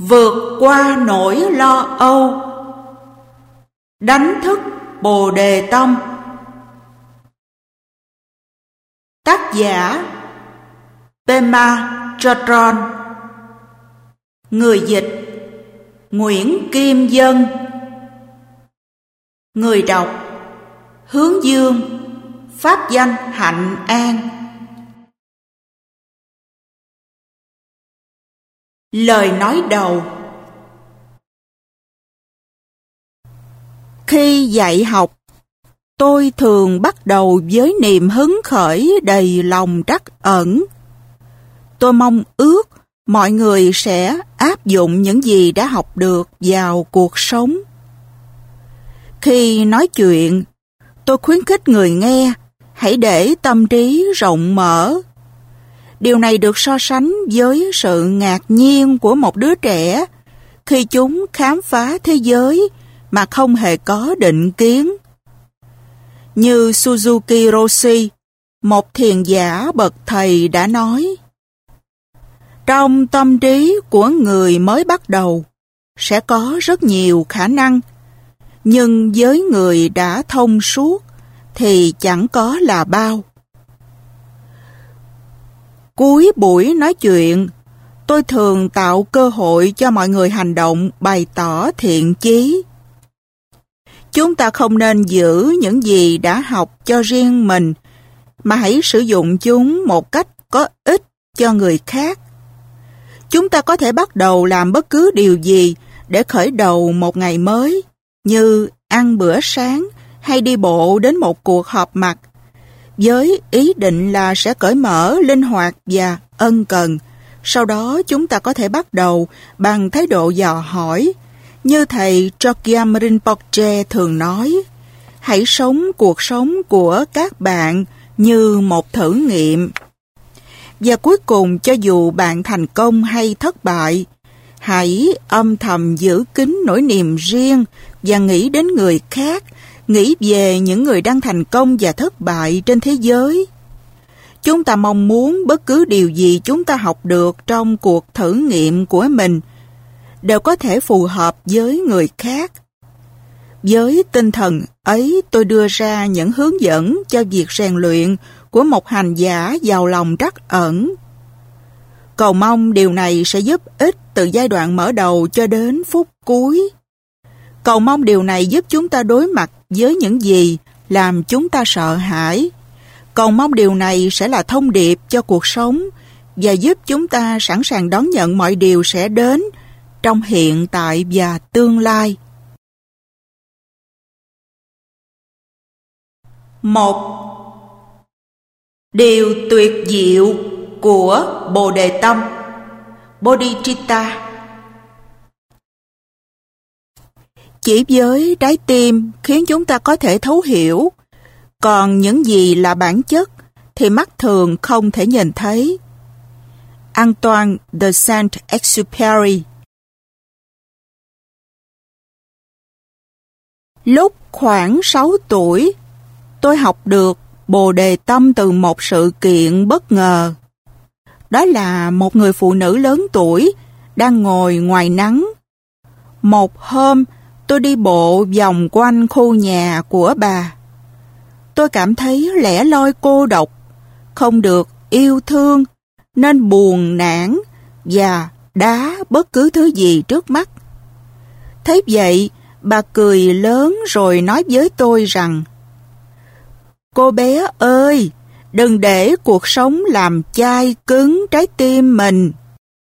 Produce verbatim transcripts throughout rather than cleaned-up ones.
vượt qua nỗi lo âu, đánh thức Bồ Đề Tâm. Tác giả Pema Chodron. Người dịch Nguyễn Kim Dân. Người đọc Hướng Dương, pháp danh Hạnh An. Lời nói đầu. Khi dạy học, tôi thường bắt đầu với niềm hứng khởi đầy lòng trắc ẩn. Tôi mong ước mọi người sẽ áp dụng những gì đã học được vào cuộc sống. Khi nói chuyện, tôi khuyến khích người nghe hãy để tâm trí rộng mở. Điều này được so sánh với sự ngạc nhiên của một đứa trẻ khi chúng khám phá thế giới mà không hề có định kiến. Như Suzuki Roshi, một thiền giả bậc thầy đã nói, trong tâm trí của người mới bắt đầu sẽ có rất nhiều khả năng, nhưng với người đã thông suốt thì chẳng có là bao. Cuối buổi nói chuyện, tôi thường tạo cơ hội cho mọi người hành động bày tỏ thiện chí. Chúng ta không nên giữ những gì đã học cho riêng mình, mà hãy sử dụng chúng một cách có ích cho người khác. Chúng ta có thể bắt đầu làm bất cứ điều gì để khởi đầu một ngày mới, như ăn bữa sáng hay đi bộ đến một cuộc họp mặt, với ý định là sẽ cởi mở, linh hoạt và ân cần. Sau đó chúng ta có thể bắt đầu bằng thái độ dò hỏi. Như thầy Chogyam Rinpoche thường nói, hãy sống cuộc sống của các bạn như một thử nghiệm. Và cuối cùng, cho dù bạn thành công hay thất bại, hãy âm thầm giữ kín nỗi niềm riêng và nghĩ đến người khác, nghĩ về những người đang thành công và thất bại trên thế giới. Chúng ta mong muốn bất cứ điều gì chúng ta học được trong cuộc thử nghiệm của mình đều có thể phù hợp với người khác. Với tinh thần ấy, tôi đưa ra những hướng dẫn cho việc rèn luyện của một hành giả giàu lòng trắc ẩn. Cầu mong điều này sẽ giúp ích từ giai đoạn mở đầu cho đến phút cuối. Cầu mong điều này giúp chúng ta đối mặt với những gì làm chúng ta sợ hãi. Cầu mong điều này sẽ là thông điệp cho cuộc sống và giúp chúng ta sẵn sàng đón nhận mọi điều sẽ đến trong hiện tại và tương lai. Một. Điều tuyệt diệu của Bồ Đề Tâm, Bodhicitta. Chỉ với trái tim khiến chúng ta có thể thấu hiểu, còn những gì là bản chất thì mắt thường không thể nhìn thấy. Antoine de Saint-Exupéry. Lúc khoảng sáu tuổi, tôi học được Bồ Đề Tâm từ một sự kiện bất ngờ. Đó là một người phụ nữ lớn tuổi đang ngồi ngoài nắng. Một hôm, tôi đi bộ vòng quanh khu nhà của bà. Tôi cảm thấy lẻ loi cô độc, không được yêu thương, nên buồn nản và đá bất cứ thứ gì trước mắt. Thấy vậy, bà cười lớn rồi nói với tôi rằng, cô bé ơi, đừng để cuộc sống làm chai cứng trái tim mình.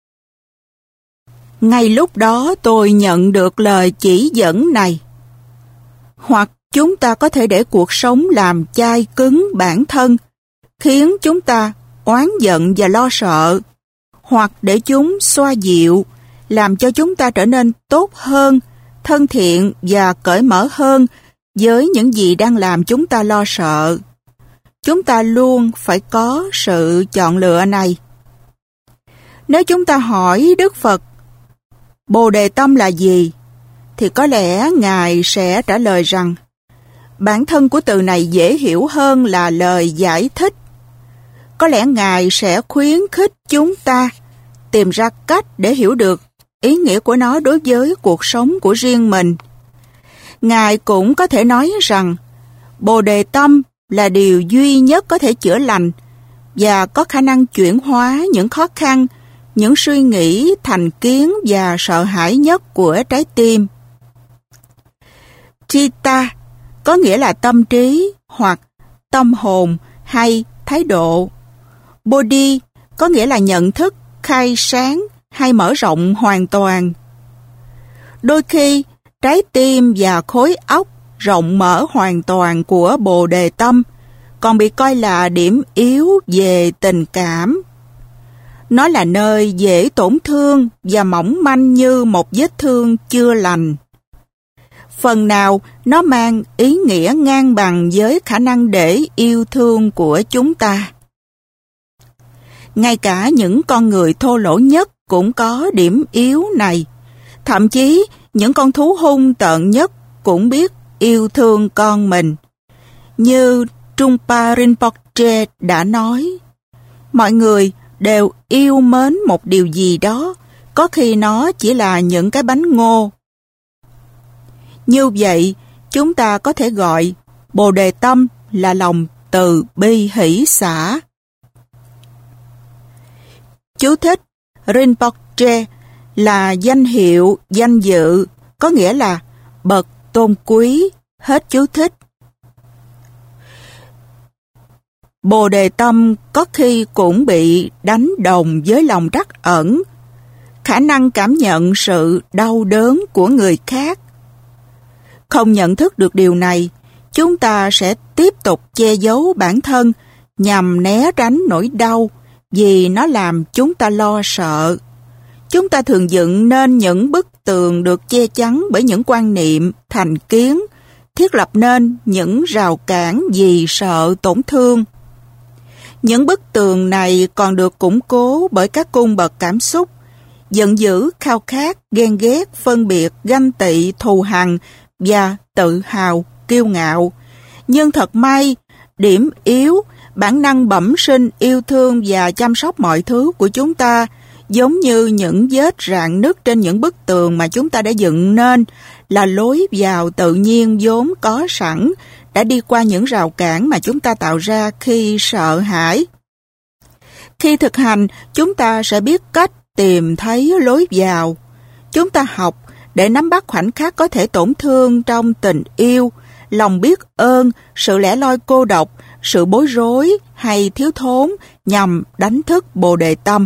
Ngay lúc đó tôi nhận được lời chỉ dẫn này. Hoặc chúng ta có thể để cuộc sống làm chai cứng bản thân, khiến chúng ta oán giận và lo sợ, hoặc để chúng xoa dịu, làm cho chúng ta trở nên tốt hơn, thân thiện và cởi mở hơn với những gì đang làm chúng ta lo sợ. Chúng ta luôn phải có sự chọn lựa này. Nếu chúng ta hỏi Đức Phật, Bồ Đề Tâm là gì? Thì có lẽ Ngài sẽ trả lời rằng, bản thân của từ này dễ hiểu hơn là lời giải thích. Có lẽ Ngài sẽ khuyến khích chúng ta tìm ra cách để hiểu được ý nghĩa của nó đối với cuộc sống của riêng mình. Ngài cũng có thể nói rằng Bồ Đề Tâm là điều duy nhất có thể chữa lành và có khả năng chuyển hóa những khó khăn, những suy nghĩ, thành kiến và sợ hãi nhất của trái tim. Chitta có nghĩa là tâm trí hoặc tâm hồn hay thái độ. Bodhi có nghĩa là nhận thức, khai sáng hay mở rộng hoàn toàn. Đôi khi, trái tim và khối óc rộng mở hoàn toàn của Bồ Đề Tâm còn bị coi là điểm yếu về tình cảm. Nó là nơi dễ tổn thương và mỏng manh như một vết thương chưa lành. Phần nào nó mang ý nghĩa ngang bằng với khả năng để yêu thương của chúng ta. Ngay cả những con người thô lỗ nhất cũng có điểm yếu này. Thậm chí những con thú hung tợn nhất cũng biết yêu thương con mình. Như Trungpa Rinpoche đã nói, mọi người đều yêu mến một điều gì đó, có khi nó chỉ là những cái bánh ngô. Như vậy, chúng ta có thể gọi Bồ Đề Tâm là lòng từ bi hỷ xả. Chú thích: Rinpoche là danh hiệu, danh dự, có nghĩa là bậc tôn quý. Hết chú thích. Bồ Đề Tâm có khi cũng bị đánh đồng với lòng trắc ẩn, khả năng cảm nhận sự đau đớn của người khác. Không nhận thức được điều này, chúng ta sẽ tiếp tục che giấu bản thân nhằm né tránh nỗi đau vì nó làm chúng ta lo sợ. Chúng ta thường dựng nên những bức tường được che chắn bởi những quan niệm, thành kiến, thiết lập nên những rào cản vì sợ tổn thương. Những bức tường này còn được củng cố bởi các cung bậc cảm xúc, giận dữ, khao khát, ghen ghét, phân biệt, ganh tị, thù hằn và tự hào, kiêu ngạo. Nhưng thật may, điểm yếu, bản năng bẩm sinh yêu thương và chăm sóc mọi thứ của chúng ta, giống như những vết rạn nứt trên những bức tường mà chúng ta đã dựng nên, là lối vào tự nhiên vốn có sẵn, đã đi qua những rào cản mà chúng ta tạo ra khi sợ hãi. Khi thực hành, chúng ta sẽ biết cách tìm thấy lối vào. Chúng ta học để nắm bắt khoảnh khắc có thể tổn thương trong tình yêu, lòng biết ơn, sự lẻ loi cô độc, sự bối rối hay thiếu thốn nhằm đánh thức Bồ Đề Tâm.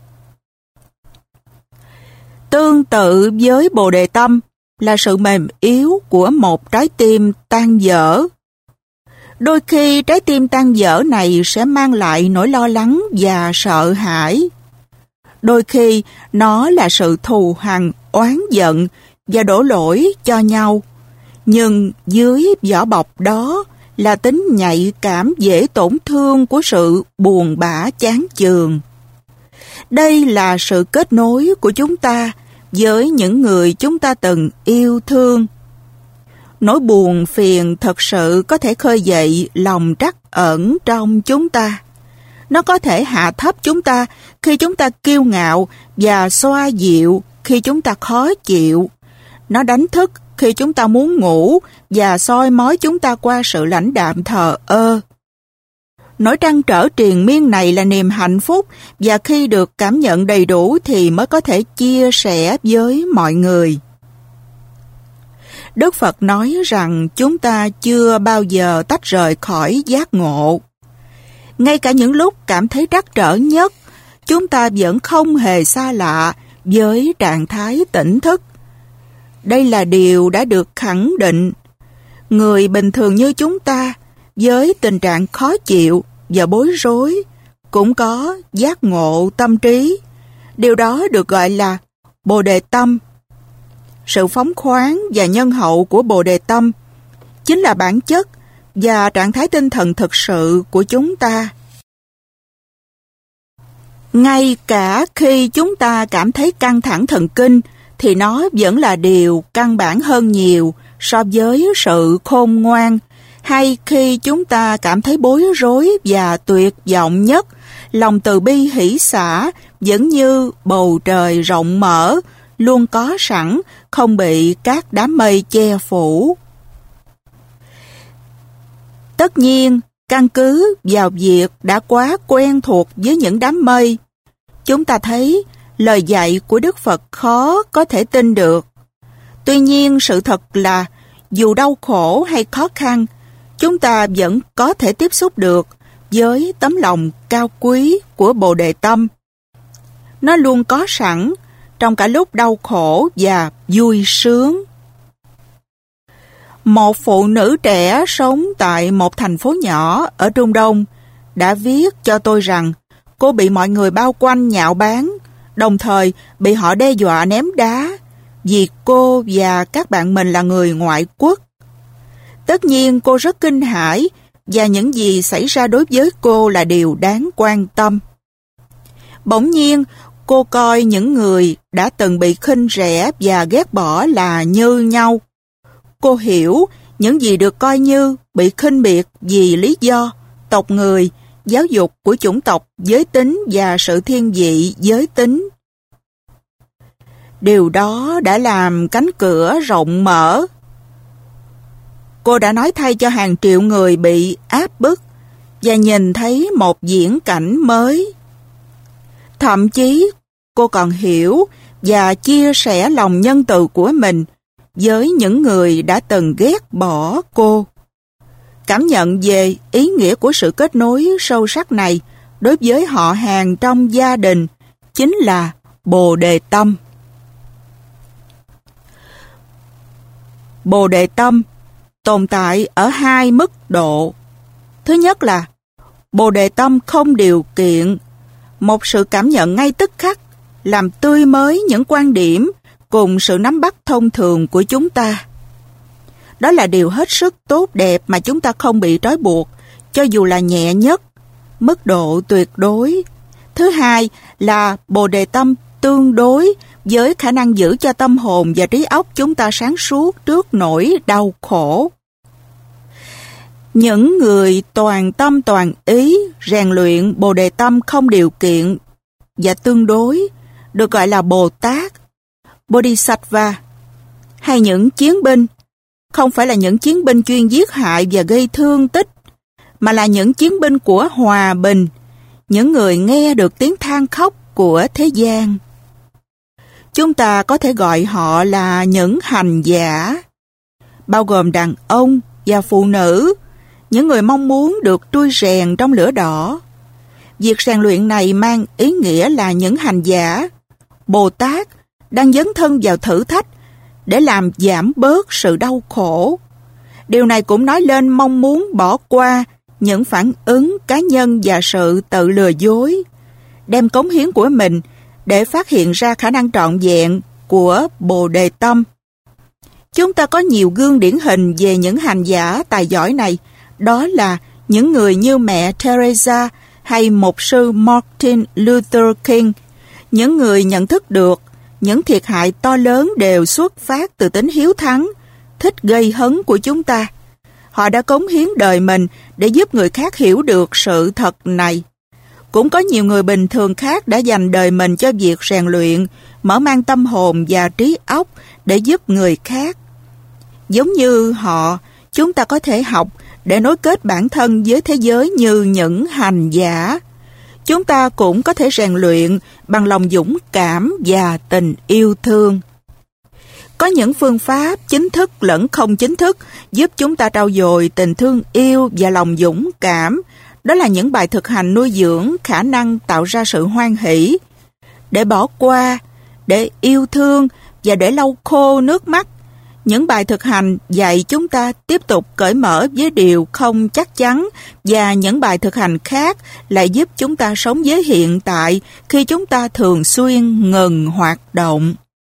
Tương tự với Bồ Đề Tâm là sự mềm yếu của một trái tim tan vỡ. Đôi khi trái tim tan vỡ này sẽ mang lại nỗi lo lắng và sợ hãi. Đôi khi nó là sự thù hằn, oán giận và đổ lỗi cho nhau. Nhưng dưới vỏ bọc đó là tính nhạy cảm dễ tổn thương của sự buồn bã chán chường. Đây là sự kết nối của chúng ta với những người chúng ta từng yêu thương. Nỗi buồn phiền thật sự có thể khơi dậy lòng trắc ẩn trong chúng ta. Nó có thể hạ thấp chúng ta khi chúng ta kiêu ngạo và xoa dịu khi chúng ta khó chịu. Nó đánh thức khi chúng ta muốn ngủ và soi mói chúng ta qua sự lãnh đạm thờ ơ. Nỗi trăn trở triền miên này là niềm hạnh phúc, và khi được cảm nhận đầy đủ thì mới có thể chia sẻ với mọi người. Đức Phật nói rằng chúng ta chưa bao giờ tách rời khỏi giác ngộ. Ngay cả những lúc cảm thấy trắc trở nhất, chúng ta vẫn không hề xa lạ với trạng thái tỉnh thức. Đây là điều đã được khẳng định. Người bình thường như chúng ta, với tình trạng khó chịu và bối rối, cũng có giác ngộ tâm trí. Điều đó được gọi là Bồ Đề Tâm. Sự phóng khoáng và nhân hậu của Bồ Đề Tâm chính là bản chất và trạng thái tinh thần thực sự của chúng ta. Ngay cả khi chúng ta cảm thấy căng thẳng thần kinh, thì nó vẫn là điều căn bản hơn nhiều so với sự khôn ngoan. Hay khi chúng ta cảm thấy bối rối và tuyệt vọng nhất, lòng từ bi hỷ xả vẫn như bầu trời rộng mở, luôn có sẵn, không bị các đám mây che phủ. Tất nhiên, căn cứ vào việc đã quá quen thuộc với những đám mây, chúng ta thấy lời dạy của Đức Phật khó có thể tin được. Tuy nhiên, sự thật là dù đau khổ hay khó khăn, chúng ta vẫn có thể tiếp xúc được với tấm lòng cao quý của Bồ Đề Tâm. Nó luôn có sẵn trong cả lúc đau khổ và vui sướng. Một phụ nữ trẻ sống tại một thành phố nhỏ ở Trung Đông đã viết cho tôi rằng cô bị mọi người bao quanh nhạo báng, đồng thời bị họ đe dọa ném đá vì cô và các bạn mình là người ngoại quốc. Tất nhiên cô rất kinh hãi và những gì xảy ra đối với cô là điều đáng quan tâm. Bỗng nhiên, cô coi những người đã từng bị khinh rẻ và ghét bỏ là như nhau. Cô hiểu những gì được coi như bị khinh biệt vì lý do tộc người, giáo dục của chủng tộc, giới tính và sự thiên vị giới tính. Điều đó đã làm cánh cửa rộng mở. Cô đã nói thay cho hàng triệu người bị áp bức và nhìn thấy một viễn cảnh mới. Thậm chí, cô còn hiểu và chia sẻ lòng nhân từ của mình với những người đã từng ghét bỏ cô. Cảm nhận về ý nghĩa của sự kết nối sâu sắc này đối với họ hàng trong gia đình chính là Bồ Đề Tâm. Bồ Đề Tâm tồn tại ở hai mức độ. Thứ nhất là Bồ Đề Tâm không điều kiện, một sự cảm nhận ngay tức khắc, làm tươi mới những quan điểm cùng sự nắm bắt thông thường của chúng ta. Đó là điều hết sức tốt đẹp mà chúng ta không bị trói buộc, cho dù là nhẹ nhất, mức độ tuyệt đối. Thứ hai là Bồ Đề Tâm tương đối với khả năng giữ cho tâm hồn và trí óc chúng ta sáng suốt trước nỗi đau khổ. Những người toàn tâm toàn ý rèn luyện Bồ Đề Tâm không điều kiện và tương đối được gọi là Bồ Tát, Bodhisattva, hay những chiến binh, không phải là những chiến binh chuyên giết hại và gây thương tích, mà là những chiến binh của hòa bình, những người nghe được tiếng than khóc của thế gian. Chúng ta có thể gọi họ là những hành giả, bao gồm đàn ông và phụ nữ, những người mong muốn được trui rèn trong lửa đỏ. Việc rèn luyện này mang ý nghĩa là những hành giả, Bồ Tát, đang dấn thân vào thử thách để làm giảm bớt sự đau khổ. Điều này cũng nói lên mong muốn bỏ qua những phản ứng cá nhân và sự tự lừa dối, đem cống hiến của mình để phát hiện ra khả năng trọn vẹn của Bồ Đề Tâm. Chúng ta có nhiều gương điển hình về những hành giả tài giỏi này, đó là những người như mẹ Teresa hay mục sư Martin Luther King, những người nhận thức được những thiệt hại to lớn đều xuất phát từ tính hiếu thắng, thích gây hấn của chúng ta. Họ đã cống hiến đời mình để giúp người khác hiểu được sự thật này. Cũng có nhiều người bình thường khác đã dành đời mình cho việc rèn luyện, mở mang tâm hồn và trí óc để giúp người khác. Giống như họ, chúng ta có thể học để nối kết bản thân với thế giới như những hành giả. Chúng ta cũng có thể rèn luyện bằng lòng dũng cảm và tình yêu thương. Có những phương pháp chính thức lẫn không chính thức giúp chúng ta trau dồi tình thương yêu và lòng dũng cảm. Đó là những bài thực hành nuôi dưỡng khả năng tạo ra sự hoan hỷ, để bỏ qua, để yêu thương và để lau khô nước mắt. Những bài thực hành dạy chúng ta tiếp tục cởi mở với điều không chắc chắn, và những bài thực hành khác lại giúp chúng ta sống với hiện tại khi chúng ta thường xuyên ngừng hoạt động.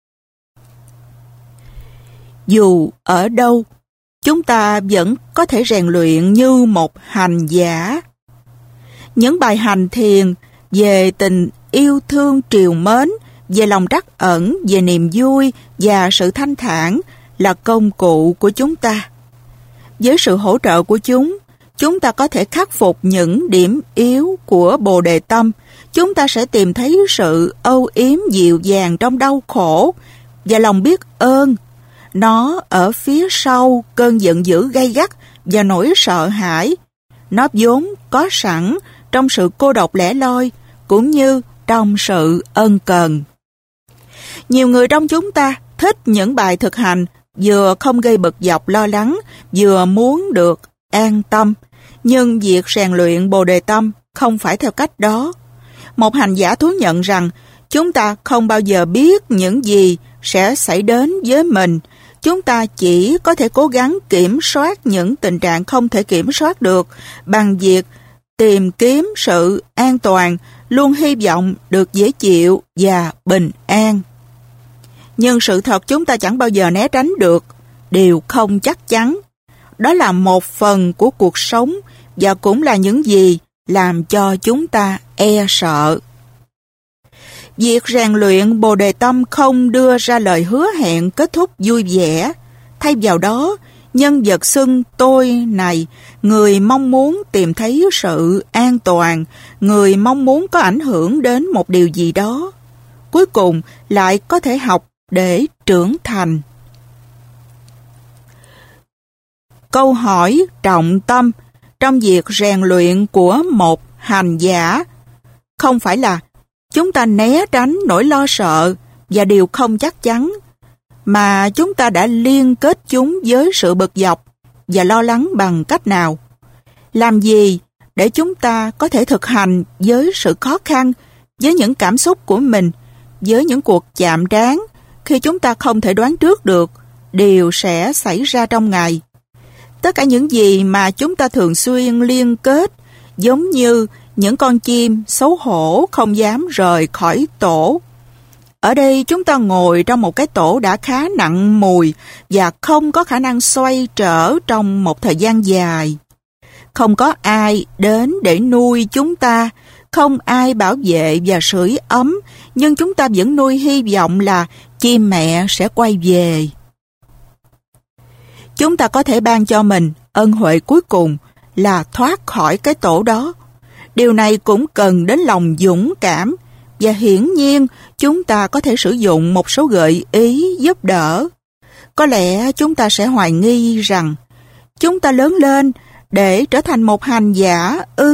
Dù ở đâu, chúng ta vẫn có thể rèn luyện như một hành giả. Những bài hành thiền về tình yêu thương trìu mến, về lòng trắc ẩn, về niềm vui và sự thanh thản là công cụ của chúng ta. Với sự hỗ trợ của chúng, chúng ta có thể khắc phục những điểm yếu của Bồ Đề Tâm. chúng ta sẽ tìm thấy sự âu yếm dịu dàng trong đau khổ và lòng biết ơn. Nó ở phía sau cơn giận dữ gay gắt và nỗi sợ hãi. Nó vốn có sẵn trong sự cô độc lẻ loi cũng như trong sự ân cần. Nhiều người trong chúng ta thích những bài thực hành vừa không gây bực dọc lo lắng, vừa muốn được an tâm. Nhưng việc rèn luyện Bồ Đề Tâm không phải theo cách đó. Một hành giả thú nhận rằng chúng ta không bao giờ biết những gì sẽ xảy đến với mình. Chúng ta chỉ có thể cố gắng kiểm soát những tình trạng không thể kiểm soát được bằng việc tìm kiếm sự an toàn, luôn hy vọng được dễ chịu và bình an. Nhưng sự thật chúng ta chẳng bao giờ né tránh được, điều không chắc chắn. Đó là một phần của cuộc sống và cũng là những gì làm cho chúng ta e sợ. Việc rèn luyện Bồ Đề Tâm không đưa ra lời hứa hẹn kết thúc vui vẻ. Thay vào đó, nhân vật xưng tôi này, người mong muốn tìm thấy sự an toàn, người mong muốn có ảnh hưởng đến một điều gì đó, cuối cùng lại có thể học để trưởng thành. Câu hỏi trọng tâm trong việc rèn luyện của một hành giả không phải là chúng ta né tránh nỗi lo sợ và điều không chắc chắn, mà chúng ta đã liên kết chúng với sự bực dọc và lo lắng bằng cách nào. Làm gì để chúng ta có thể thực hành với sự khó khăn, với những cảm xúc của mình, với những cuộc chạm trán khi chúng ta không thể đoán trước được điều sẽ xảy ra trong ngày. Tất cả những gì mà chúng ta thường xuyên liên kết giống như những con chim xấu hổ không dám rời khỏi tổ. Ở đây chúng ta ngồi trong một cái tổ đã khá nặng mùi và không có khả năng xoay trở trong một thời gian dài. Không có ai đến để nuôi chúng ta, không ai bảo vệ và sưởi ấm, nhưng chúng ta vẫn nuôi hy vọng là chim mẹ sẽ quay về. Chúng ta có thể ban cho mình ân huệ cuối cùng là thoát khỏi cái tổ đó. Điều này cũng cần đến lòng dũng cảm, và hiển nhiên chúng ta có thể sử dụng một số gợi ý giúp đỡ. Có lẽ chúng ta sẽ hoài nghi rằng chúng ta lớn lên để trở thành một hành giả ư?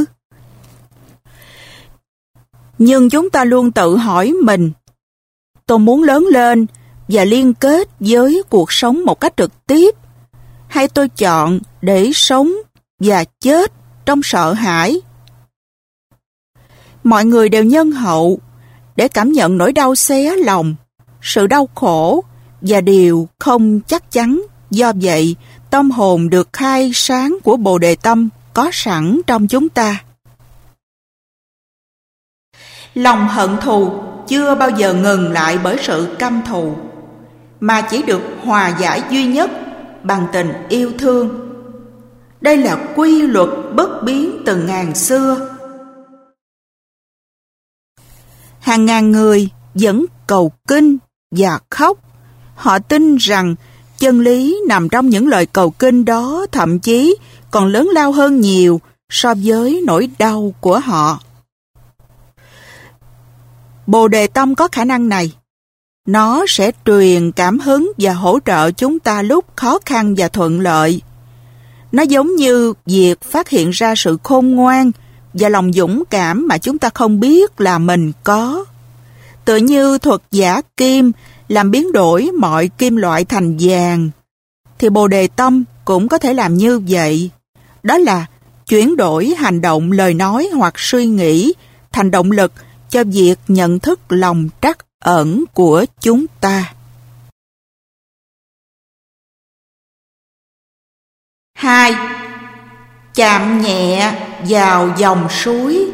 Nhưng chúng ta luôn tự hỏi mình, tôi muốn lớn lên và liên kết với cuộc sống một cách trực tiếp, hay tôi chọn để sống và chết trong sợ hãi? Mọi người đều nhân hậu để cảm nhận nỗi đau xé lòng, sự đau khổ và điều không chắc chắn. Do vậy, tâm hồn được khai sáng của Bồ Đề Tâm có sẵn trong chúng ta. Lòng hận thù chưa bao giờ ngừng lại bởi sự căm thù, mà chỉ được hòa giải duy nhất bằng tình yêu thương. Đây là quy luật bất biến từ ngàn xưa. Hàng ngàn người vẫn cầu kinh và khóc. Họ tin rằng chân lý nằm trong những lời cầu kinh đó, thậm chí còn lớn lao hơn nhiều so với nỗi đau của họ. Bồ Đề Tâm có khả năng này. Nó sẽ truyền cảm hứng và hỗ trợ chúng ta lúc khó khăn và thuận lợi. Nó giống như việc phát hiện ra sự khôn ngoan và lòng dũng cảm mà chúng ta không biết là mình có. Tựa như thuật giả kim làm biến đổi mọi kim loại thành vàng, thì Bồ Đề Tâm cũng có thể làm như vậy. Đó là chuyển đổi hành động, lời nói hoặc suy nghĩ thành động lực cho việc nhận thức lòng trắc ẩn của chúng ta. Hai. Chạm nhẹ vào dòng suối.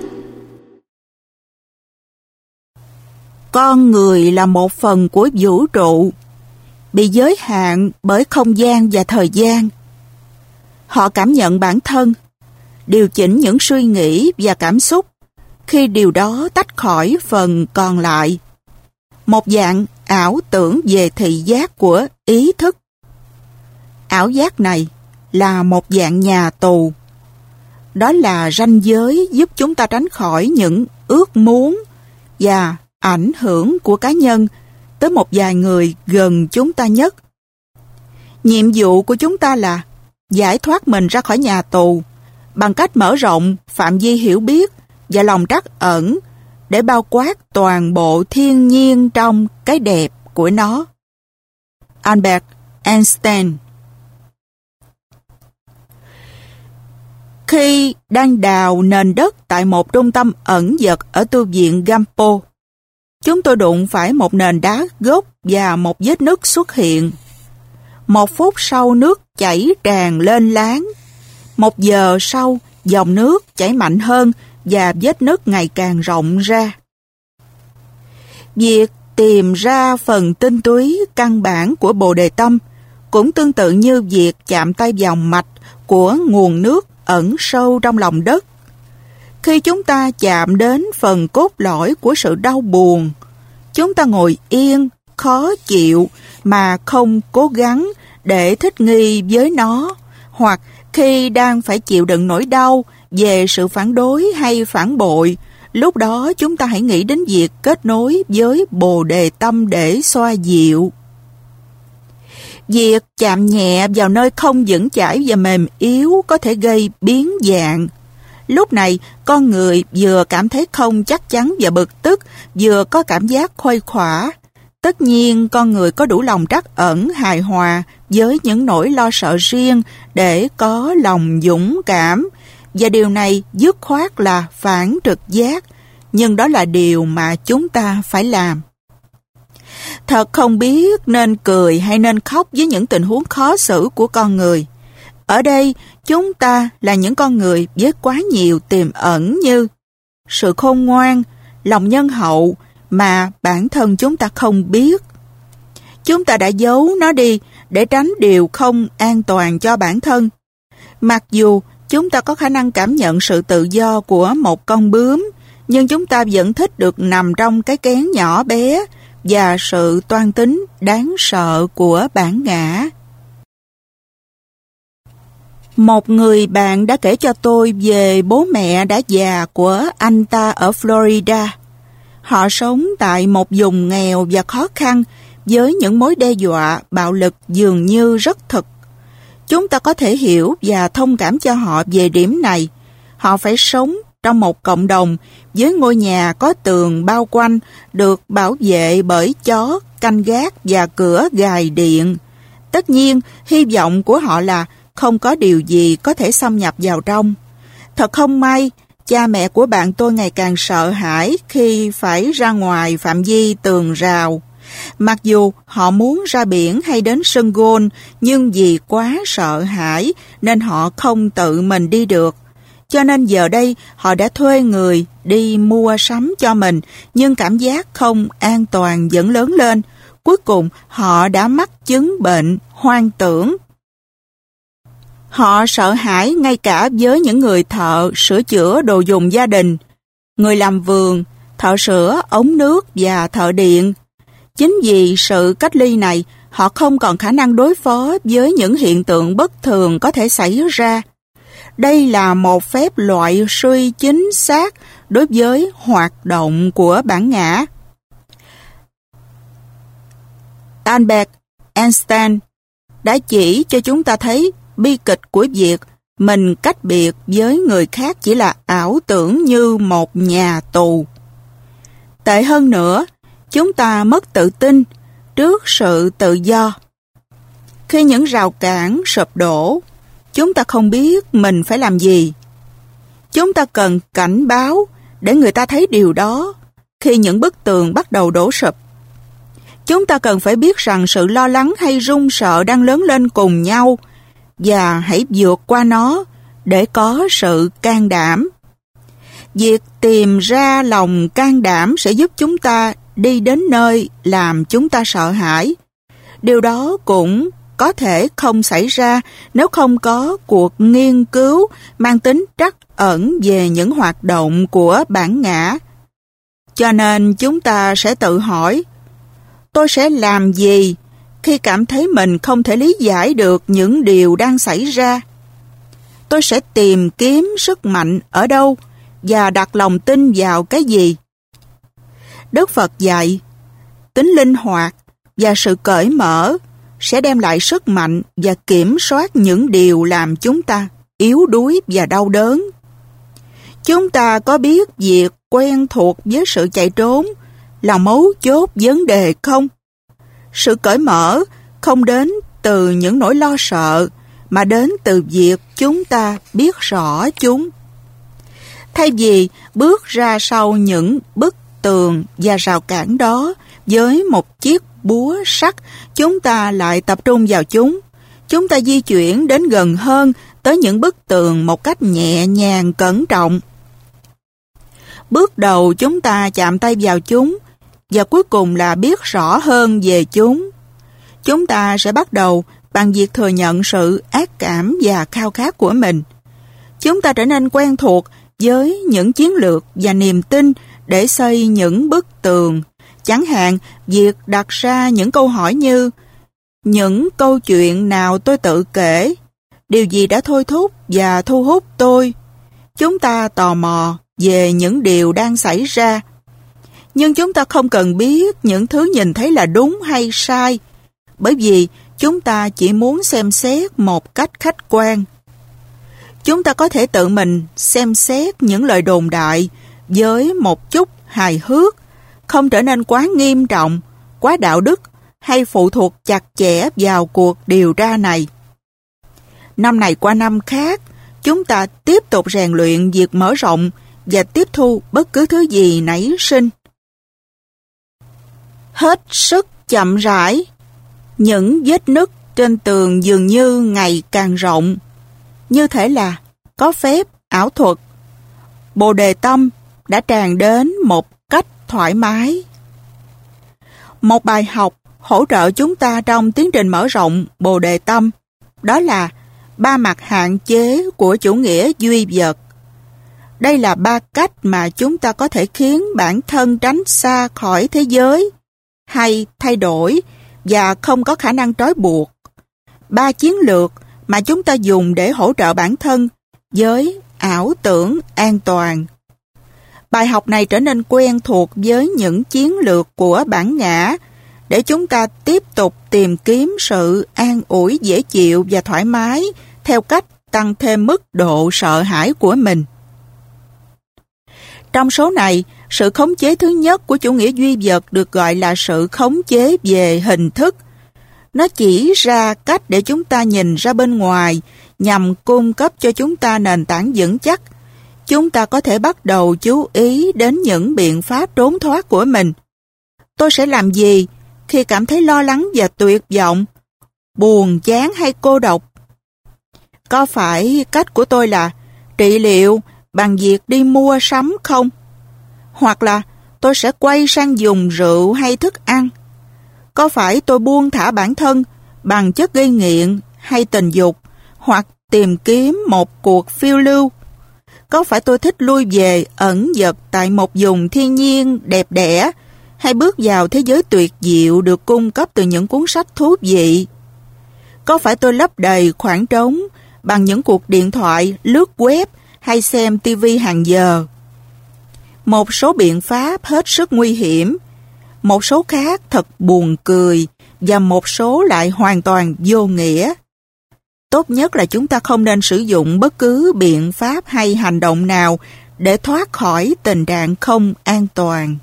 Con người là một phần của vũ trụ, bị giới hạn bởi không gian và thời gian. Họ cảm nhận bản thân, điều chỉnh những suy nghĩ và cảm xúc khi điều đó tách khỏi phần còn lại. Một dạng ảo tưởng về thị giác của ý thức. Ảo giác này là một dạng nhà tù. Đó là ranh giới giúp chúng ta tránh khỏi những ước muốn và ảnh hưởng của cá nhân tới một vài người gần chúng ta nhất. Nhiệm vụ của chúng ta là giải thoát mình ra khỏi nhà tù bằng cách mở rộng phạm vi hiểu biết và lòng trắc ẩn để bao quát toàn bộ thiên nhiên trong cái đẹp của nó. Albert Einstein. Khi đang đào nền đất tại một trung tâm ẩn dật ở tu viện Gampo, chúng tôi đụng phải một nền đá gốc và một vết nứt xuất hiện. Một phút sau nước chảy tràn lên láng. Một giờ sau, dòng nước chảy mạnh hơn và vết nứt ngày càng rộng ra. Việc tìm ra phần tinh túy căn bản của Bồ Đề Tâm cũng tương tự như việc chạm tay vào mạch của nguồn nước ẩn sâu trong lòng đất. Khi chúng ta chạm đến phần cốt lõi của sự đau buồn, chúng ta ngồi yên, khó chịu mà không cố gắng để thích nghi với nó, hoặc khi đang phải chịu đựng nỗi đau về sự phản đối hay phản bội, lúc đó chúng ta hãy nghĩ đến việc kết nối với Bồ Đề Tâm để xoa dịu. Việc chạm nhẹ vào nơi không vững chãi và mềm yếu có thể gây biến dạng. Lúc này, con người vừa cảm thấy không chắc chắn và bực tức, vừa có cảm giác khuây khỏa. Tất nhiên, con người có đủ lòng trắc ẩn, hài hòa với những nỗi lo sợ riêng để có lòng dũng cảm. Và điều này dứt khoát là phản trực giác, nhưng đó là điều mà chúng ta phải làm. Thật không biết nên cười hay nên khóc với những tình huống khó xử của con người. Ở đây, chúng ta là những con người với quá nhiều tiềm ẩn như sự khôn ngoan, lòng nhân hậu mà bản thân chúng ta không biết. Chúng ta đã giấu nó đi để tránh điều không an toàn cho bản thân. Mặc dù chúng ta có khả năng cảm nhận sự tự do của một con bướm, nhưng chúng ta vẫn thích được nằm trong cái kén nhỏ bé và sự toan tính đáng sợ của bản ngã. Một người bạn đã kể cho tôi về bố mẹ đã già của anh ta ở Florida. Họ sống tại một vùng nghèo và khó khăn với những mối đe dọa, bạo lực dường như rất thực. Chúng ta có thể hiểu và thông cảm cho họ về điểm này. Họ phải sống trong một cộng đồng với ngôi nhà có tường bao quanh, được bảo vệ bởi chó, canh gác và cửa gài điện. Tất nhiên, hy vọng của họ là không có điều gì có thể xâm nhập vào trong. Thật không may, cha mẹ của bạn tôi ngày càng sợ hãi khi phải ra ngoài phạm vi tường rào. Mặc dù họ muốn ra biển hay đến sân golf, nhưng vì quá sợ hãi nên họ không tự mình đi được. Cho nên giờ đây họ đã thuê người đi mua sắm cho mình, nhưng cảm giác không an toàn vẫn lớn lên. Cuối cùng họ đã mắc chứng bệnh hoang tưởng. Họ sợ hãi ngay cả với những người thợ sửa chữa đồ dùng gia đình, người làm vườn, thợ sửa ống nước và thợ điện. Chính vì sự cách ly này, họ không còn khả năng đối phó với những hiện tượng bất thường có thể xảy ra. Đây là một phép loại suy chính xác đối với hoạt động của bản ngã. Albert Einstein đã chỉ cho chúng ta thấy bi kịch của việc mình cách biệt với người khác chỉ là ảo tưởng như một nhà tù. Tệ hơn nữa, chúng ta mất tự tin trước sự tự do. Khi những rào cản sụp đổ, chúng ta không biết mình phải làm gì. Chúng ta cần cảnh báo để người ta thấy điều đó khi những bức tường bắt đầu đổ sụp. Chúng ta cần phải biết rằng sự lo lắng hay run sợ đang lớn lên cùng nhau và hãy vượt qua nó để có sự can đảm. Việc tìm ra lòng can đảm sẽ giúp chúng ta đi đến nơi làm chúng ta sợ hãi. Điều đó cũng có thể không xảy ra nếu không có cuộc nghiên cứu mang tính trắc ẩn về những hoạt động của bản ngã. Cho nên chúng ta sẽ tự hỏi, tôi sẽ làm gì khi cảm thấy mình không thể lý giải được những điều đang xảy ra? Tôi sẽ tìm kiếm sức mạnh ở đâu và đặt lòng tin vào cái gì. Đức Phật dạy, tính linh hoạt và sự cởi mở sẽ đem lại sức mạnh và kiểm soát những điều làm chúng ta yếu đuối và đau đớn. Chúng ta có biết việc quen thuộc với sự chạy trốn là mấu chốt vấn đề không? Sự cởi mở không đến từ những nỗi lo sợ, mà đến từ việc chúng ta biết rõ chúng. Thay vì bước ra sau những bức tường và rào cản đó với một chiếc búa sắt, chúng ta lại tập trung vào chúng. Chúng ta di chuyển đến gần hơn tới những bức tường một cách nhẹ nhàng, cẩn trọng. Bước đầu chúng ta chạm tay vào chúng, và cuối cùng là biết rõ hơn về chúng. Chúng ta sẽ bắt đầu bằng việc thừa nhận sự ác cảm và khao khát của mình. Chúng ta trở nên quen thuộc với những chiến lược và niềm tin để xây những bức tường. Chẳng hạn, việc đặt ra những câu hỏi như: những câu chuyện nào tôi tự kể? Điều gì đã thôi thúc và thu hút tôi? Chúng ta tò mò về những điều đang xảy ra. Nhưng chúng ta không cần biết những thứ nhìn thấy là đúng hay sai, bởi vì chúng ta chỉ muốn xem xét một cách khách quan. Chúng ta có thể tự mình xem xét những lời đồn đại với một chút hài hước, không trở nên quá nghiêm trọng, quá đạo đức hay phụ thuộc chặt chẽ vào cuộc điều tra này. Năm này qua năm khác, chúng ta tiếp tục rèn luyện việc mở rộng và tiếp thu bất cứ thứ gì nảy sinh. Hết sức chậm rãi, những vết nứt trên tường dường như ngày càng rộng, như thể là có phép ảo thuật. Bồ đề tâm đã tràn đến một cách thoải mái. Một bài học hỗ trợ chúng ta trong tiến trình mở rộng bồ đề tâm, đó là ba mặt hạn chế của chủ nghĩa duy vật. Đây là ba cách mà chúng ta có thể khiến bản thân tránh xa khỏi thế giới, hay thay đổi và không có khả năng trói buộc. Ba chiến lược mà chúng ta dùng để hỗ trợ bản thân với ảo tưởng an toàn. Bài học này trở nên quen thuộc với những chiến lược của bản ngã để chúng ta tiếp tục tìm kiếm sự an ủi dễ chịu và thoải mái theo cách tăng thêm mức độ sợ hãi của mình. Trong số này, sự khống chế thứ nhất của chủ nghĩa duy vật được gọi là sự khống chế về hình thức. Nó chỉ ra cách để chúng ta nhìn ra bên ngoài nhằm cung cấp cho chúng ta nền tảng vững chắc. Chúng ta có thể bắt đầu chú ý đến những biện pháp trốn thoát của mình. Tôi sẽ làm gì khi cảm thấy lo lắng và tuyệt vọng, buồn chán hay cô độc? Có phải cách của tôi là trị liệu bằng việc đi mua sắm không? Hoặc là tôi sẽ quay sang dùng rượu hay thức ăn? Có phải tôi buông thả bản thân bằng chất gây nghiện hay tình dục, hoặc tìm kiếm một cuộc phiêu lưu? Có phải tôi thích lui về ẩn dật tại một vùng thiên nhiên đẹp đẽ, hay bước vào thế giới tuyệt diệu được cung cấp từ những cuốn sách thú vị? Có phải tôi lấp đầy khoảng trống bằng những cuộc điện thoại, lướt web hay xem ti vi hàng giờ? Một số biện pháp hết sức nguy hiểm, một số khác thật buồn cười, và một số lại hoàn toàn vô nghĩa. Tốt nhất là chúng ta không nên sử dụng bất cứ biện pháp hay hành động nào để thoát khỏi tình trạng không an toàn.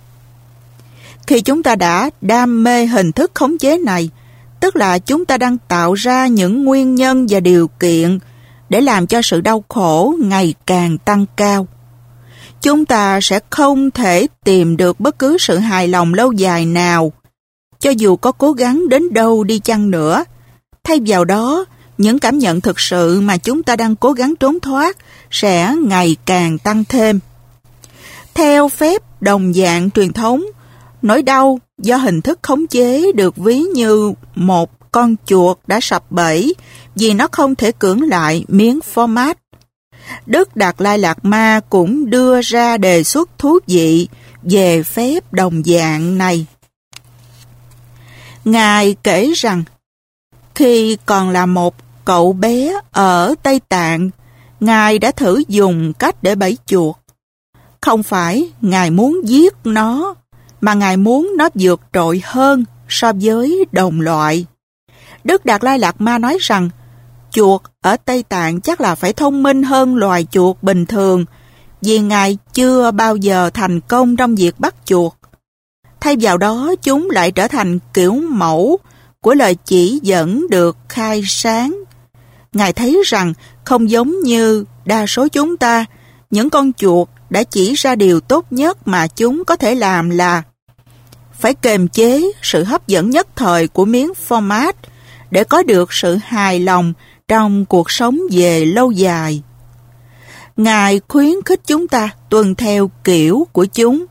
Khi chúng ta đã đam mê hình thức khống chế này, tức là chúng ta đang tạo ra những nguyên nhân và điều kiện để làm cho sự đau khổ ngày càng tăng cao. Chúng ta sẽ không thể tìm được bất cứ sự hài lòng lâu dài nào, cho dù có cố gắng đến đâu đi chăng nữa. Thay vào đó, những cảm nhận thực sự mà chúng ta đang cố gắng trốn thoát sẽ ngày càng tăng thêm. Theo phép đồng dạng truyền thống, nỗi đau do hình thức khống chế được ví như một con chuột đã sập bẫy vì nó không thể cưỡng lại miếng format. Đức Đạt Lai Lạt Ma cũng đưa ra đề xuất thú vị về phép đồng dạng này. Ngài kể rằng, khi còn là một cậu bé ở Tây Tạng, Ngài đã thử dùng cách để bẫy chuột. không phải Ngài muốn giết nó, mà Ngài muốn nó vượt trội hơn so với đồng loại. Đức Đạt Lai Lạt Ma nói rằng chuột ở Tây Tạng chắc là phải thông minh hơn loài chuột bình thường, vì Ngài chưa bao giờ thành công trong việc bắt chuột. Thay vào đó, chúng lại trở thành kiểu mẫu của lời chỉ dẫn được khai sáng. Ngài thấy rằng không giống như đa số chúng ta, những con chuột đã chỉ ra điều tốt nhất mà chúng có thể làm là phải kiềm chế sự hấp dẫn nhất thời của miếng format để có được sự hài lòng trong cuộc sống về lâu dài. Ngài khuyến khích chúng ta tuân theo kiểu của chúng.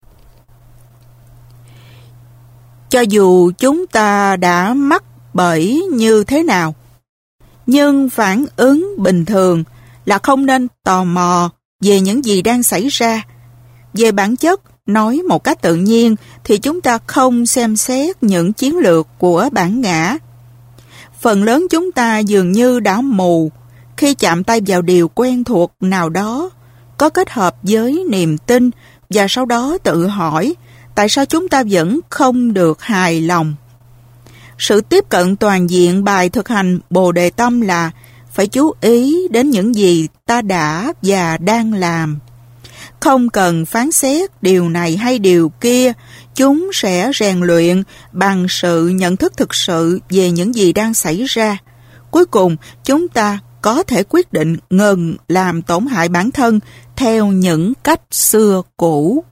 Cho dù chúng ta đã mắc bẫy như thế nào, nhưng phản ứng bình thường là không nên tò mò về những gì đang xảy ra. Về bản chất, nói một cách tự nhiên thì chúng ta không xem xét những chiến lược của bản ngã. Phần lớn chúng ta dường như đã mù khi chạm tay vào điều quen thuộc nào đó, có kết hợp với niềm tin, và sau đó tự hỏi tại sao chúng ta vẫn không được hài lòng. Sự tiếp cận toàn diện bài thực hành Bồ Đề Tâm là phải chú ý đến những gì ta đã và đang làm. Không cần phán xét điều này hay điều kia, chúng sẽ rèn luyện bằng sự nhận thức thực sự về những gì đang xảy ra. Cuối cùng, chúng ta có thể quyết định ngừng làm tổn hại bản thân theo những cách xưa cũ.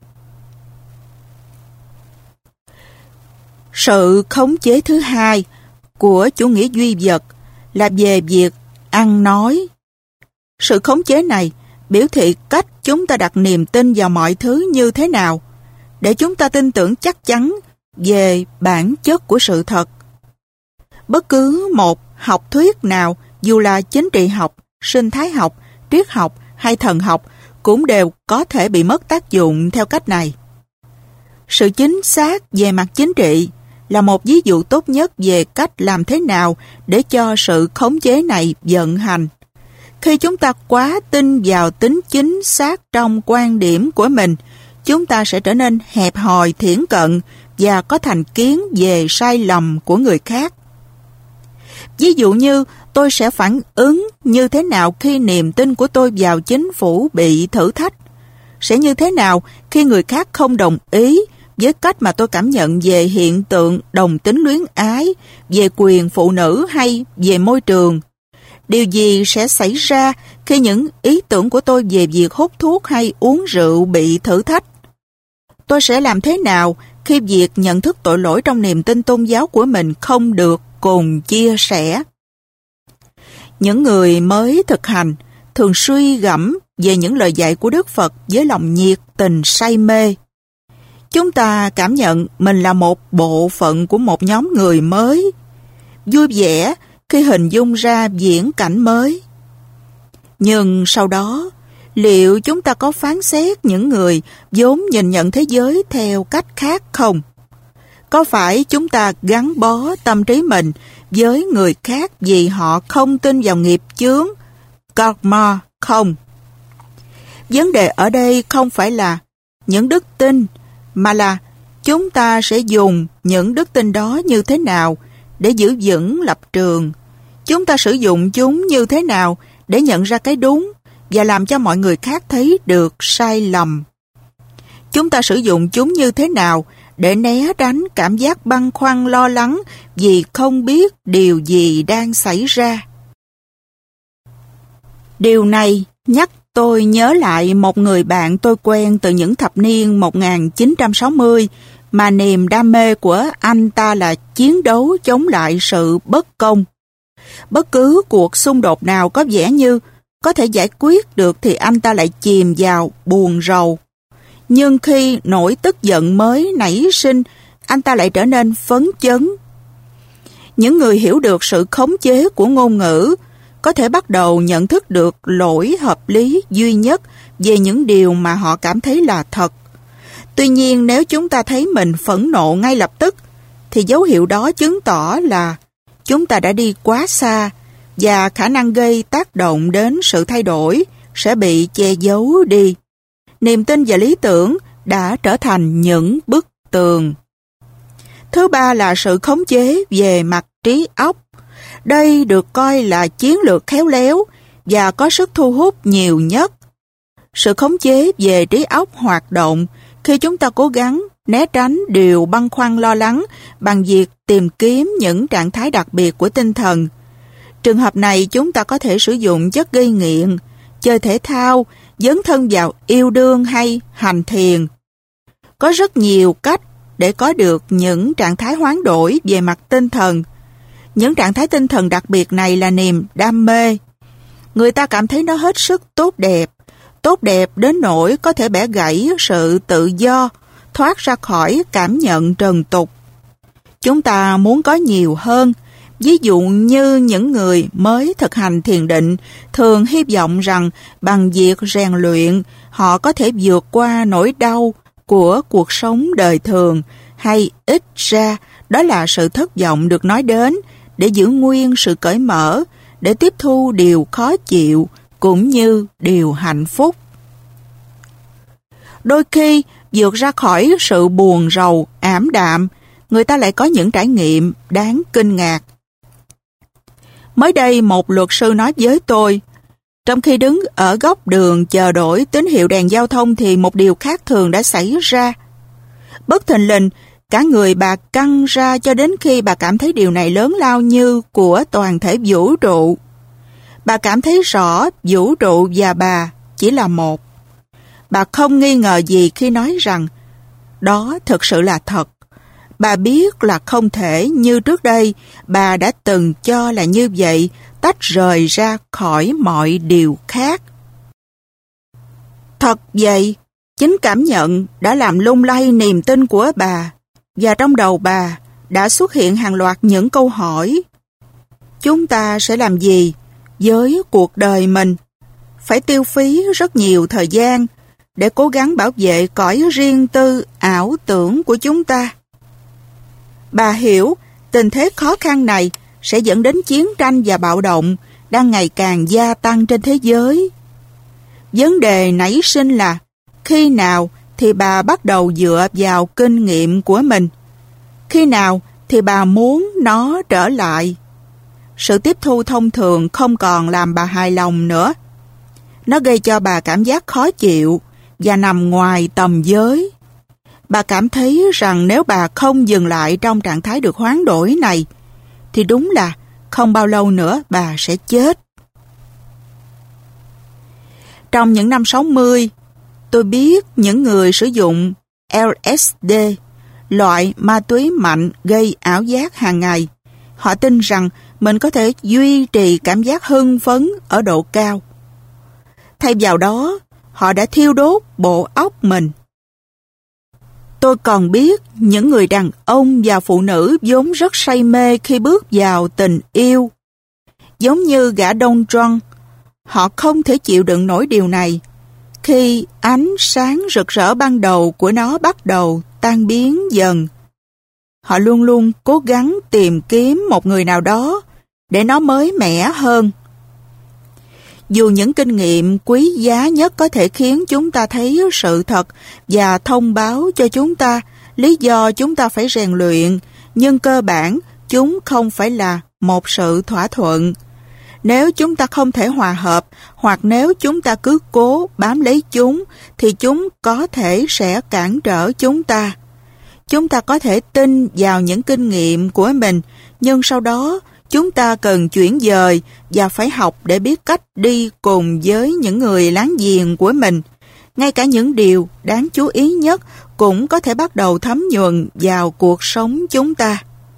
Sự khống chế thứ hai của chủ nghĩa duy vật là về việc ăn nói. Sự khống chế này biểu thị cách chúng ta đặt niềm tin vào mọi thứ như thế nào, để chúng ta tin tưởng chắc chắn về bản chất của sự thật. Bất cứ một học thuyết nào, dù là chính trị học, sinh thái học, triết học hay thần học, cũng đều có thể bị mất tác dụng theo cách này. Sự chính xác về mặt chính trị là một ví dụ tốt nhất về cách làm thế nào để cho sự khống chế này vận hành. Khi chúng ta quá tin vào tính chính xác trong quan điểm của mình, chúng ta sẽ trở nên hẹp hòi, thiển cận và có thành kiến về sai lầm của người khác. Ví dụ như tôi sẽ phản ứng như thế nào khi niềm tin của tôi vào chính phủ bị thử thách? Sẽ như thế nào khi người khác không đồng ý với cách mà tôi cảm nhận về hiện tượng đồng tính luyến ái, về quyền phụ nữ hay về môi trường? Điều gì sẽ xảy ra khi những ý tưởng của tôi về việc hút thuốc hay uống rượu bị thử thách? Tôi sẽ làm thế nào khi việc nhận thức tội lỗi trong niềm tin tôn giáo của mình không được cùng chia sẻ? Những người mới thực hành thường suy gẫm về những lời dạy của Đức Phật với lòng nhiệt tình say mê. Chúng ta cảm nhận mình là một bộ phận của một nhóm người mới, vui vẻ khi hình dung ra viễn cảnh mới. Nhưng sau đó, liệu chúng ta có phán xét những người vốn nhìn nhận thế giới theo cách khác không? Có phải chúng ta gắn bó tâm trí mình với người khác vì họ không tin vào nghiệp chướng, karma không? Vấn đề ở đây không phải là những đức tin, mà là chúng ta sẽ dùng những đức tin đó như thế nào để giữ vững lập trường. Chúng ta sử dụng chúng như thế nào để nhận ra cái đúng và làm cho mọi người khác thấy được sai lầm. Chúng ta sử dụng chúng như thế nào để né tránh cảm giác băn khoăn lo lắng vì không biết điều gì đang xảy ra. Điều này nhắc tôi nhớ lại một người bạn tôi quen từ những thập niên một nghìn chín trăm sáu mươi mà niềm đam mê của anh ta là chiến đấu chống lại sự bất công. Bất cứ cuộc xung đột nào có vẻ như có thể giải quyết được thì anh ta lại chìm vào buồn rầu. Nhưng khi nỗi tức giận mới nảy sinh, anh ta lại trở nên phấn chấn. Những người hiểu được sự khống chế của ngôn ngữ có thể bắt đầu nhận thức được lỗi hợp lý duy nhất về những điều mà họ cảm thấy là thật. Tuy nhiên, nếu chúng ta thấy mình phẫn nộ ngay lập tức, thì dấu hiệu đó chứng tỏ là chúng ta đã đi quá xa và khả năng gây tác động đến sự thay đổi sẽ bị che giấu đi. niềm tin và lý tưởng đã trở thành những bức tường. Thứ ba là sự khống chế về mặt trí óc. Đây được coi là chiến lược khéo léo và có sức thu hút nhiều nhất. Sự khống chế về trí óc hoạt động khi chúng ta cố gắng né tránh điều băn khoăn lo lắng bằng việc tìm kiếm những trạng thái đặc biệt của tinh thần. Trường hợp này chúng ta có thể sử dụng chất gây nghiện, chơi thể thao, dấn thân vào yêu đương hay hành thiền. Có rất nhiều cách để có được những trạng thái hoán đổi về mặt tinh thần. Những trạng thái tinh thần đặc biệt này là niềm đam mê. Người ta cảm thấy nó hết sức tốt đẹp, tốt đẹp đến nỗi có thể bẻ gãy sự tự do, thoát ra khỏi cảm nhận trần tục. Chúng ta muốn có nhiều hơn. Ví dụ như những người mới thực hành thiền định thường hy vọng rằng bằng việc rèn luyện họ có thể vượt qua nỗi đau của cuộc sống đời thường, hay ít ra đó là sự thất vọng được nói đến để giữ nguyên sự cởi mở, để tiếp thu điều khó chịu cũng như điều hạnh phúc. Đôi khi vượt ra khỏi sự buồn rầu, ảm đạm, người ta lại có những trải nghiệm đáng kinh ngạc. Mới đây một luật sư nói với tôi, trong khi đứng ở góc đường chờ đổi tín hiệu đèn giao thông thì một điều khác thường đã xảy ra. Bất thình lình, cả người bà căng ra cho đến khi bà cảm thấy điều này lớn lao như của toàn thể vũ trụ. Bà cảm thấy rõ vũ trụ và bà chỉ là một. Bà không nghi ngờ gì khi nói rằng đó thực sự là thật. Bà biết là không thể như trước đây bà đã từng cho là như vậy, tách rời ra khỏi mọi điều khác. Thật vậy, chính cảm nhận đã làm lung lay niềm tin của bà, và trong đầu bà đã xuất hiện hàng loạt những câu hỏi. Chúng ta sẽ làm gì với cuộc đời mình? Phải tiêu phí rất nhiều thời gian để cố gắng bảo vệ cõi riêng tư ảo tưởng của chúng ta. Bà hiểu tình thế khó khăn này sẽ dẫn đến chiến tranh và bạo động đang ngày càng gia tăng trên thế giới. Vấn đề nảy sinh là khi nào thì bà bắt đầu dựa vào kinh nghiệm của mình? Khi nào thì bà muốn nó trở lại? Sự tiếp thu thông thường không còn làm bà hài lòng nữa. Nó gây cho bà cảm giác khó chịu và nằm ngoài tầm giới. Bà cảm thấy rằng nếu bà không dừng lại trong trạng thái được hoán đổi này, thì đúng là không bao lâu nữa bà sẽ chết. Trong những năm sáu mươi, tôi biết những người sử dụng L S D, loại ma túy mạnh gây ảo giác hàng ngày. Họ tin rằng mình có thể duy trì cảm giác hưng phấn ở độ cao. Thay vào đó, họ đã thiêu đốt bộ óc mình. Tôi còn biết những người đàn ông và phụ nữ vốn rất say mê khi bước vào tình yêu. Giống như gã Don Juan, họ không thể chịu đựng nổi điều này. Khi ánh sáng rực rỡ ban đầu của nó bắt đầu tan biến dần, họ luôn luôn cố gắng tìm kiếm một người nào đó để nó mới mẻ hơn. Dù những kinh nghiệm quý giá nhất có thể khiến chúng ta thấy sự thật và thông báo cho chúng ta lý do chúng ta phải rèn luyện, nhưng cơ bản chúng không phải là một sự thỏa thuận. Nếu chúng ta không thể hòa hợp, hoặc nếu chúng ta cứ cố bám lấy chúng, thì chúng có thể sẽ cản trở chúng ta. Chúng ta có thể tin vào những kinh nghiệm của mình, nhưng sau đó chúng ta cần chuyển dời và phải học để biết cách đi cùng với những người láng giềng của mình. Ngay cả những điều đáng chú ý nhất cũng có thể bắt đầu thấm nhuần vào cuộc sống chúng ta.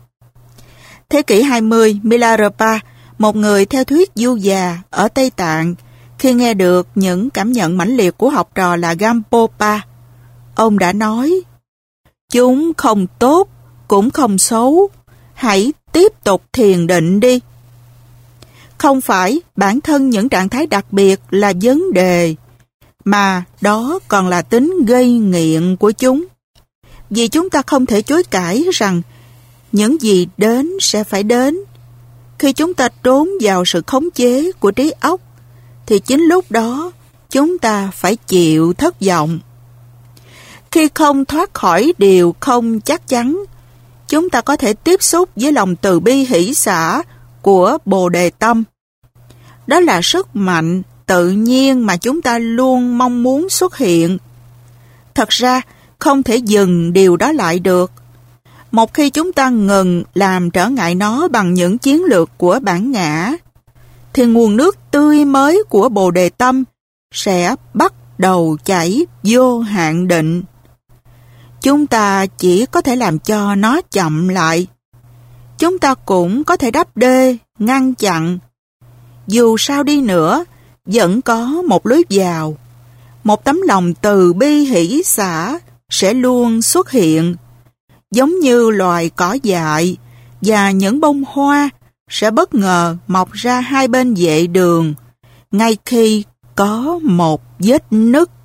Thế kỷ hai mươi, Milarepa, một người theo thuyết du già ở Tây Tạng, khi nghe được những cảm nhận mãnh liệt của học trò là Gampopa, ông đã nói: chúng không tốt, cũng không xấu, hãy tiếp tục thiền định đi. Không phải bản thân những trạng thái đặc biệt là vấn đề, mà đó còn là tính gây nghiện của chúng. Vì chúng ta không thể chối cãi rằng những gì đến sẽ phải đến. Khi chúng ta trốn vào sự khống chế của trí óc, thì chính lúc đó chúng ta phải chịu thất vọng. Khi không thoát khỏi điều không chắc chắn, chúng ta có thể tiếp xúc với lòng từ bi hỷ xả của Bồ Đề Tâm. Đó là sức mạnh tự nhiên mà chúng ta luôn mong muốn xuất hiện. Thật ra, không thể dừng điều đó lại được. Một khi chúng ta ngừng làm trở ngại nó bằng những chiến lược của bản ngã, thì nguồn nước tươi mới của Bồ Đề Tâm sẽ bắt đầu chảy vô hạn định. Chúng ta chỉ có thể làm cho nó chậm lại. Chúng ta cũng có thể đắp đê, ngăn chặn. Dù sao đi nữa, vẫn có một lối vào. Một tấm lòng từ bi hỷ xả sẽ luôn xuất hiện, giống như loài cỏ dại và những bông hoa sẽ bất ngờ mọc ra hai bên vệ đường, ngay khi có một vết nứt.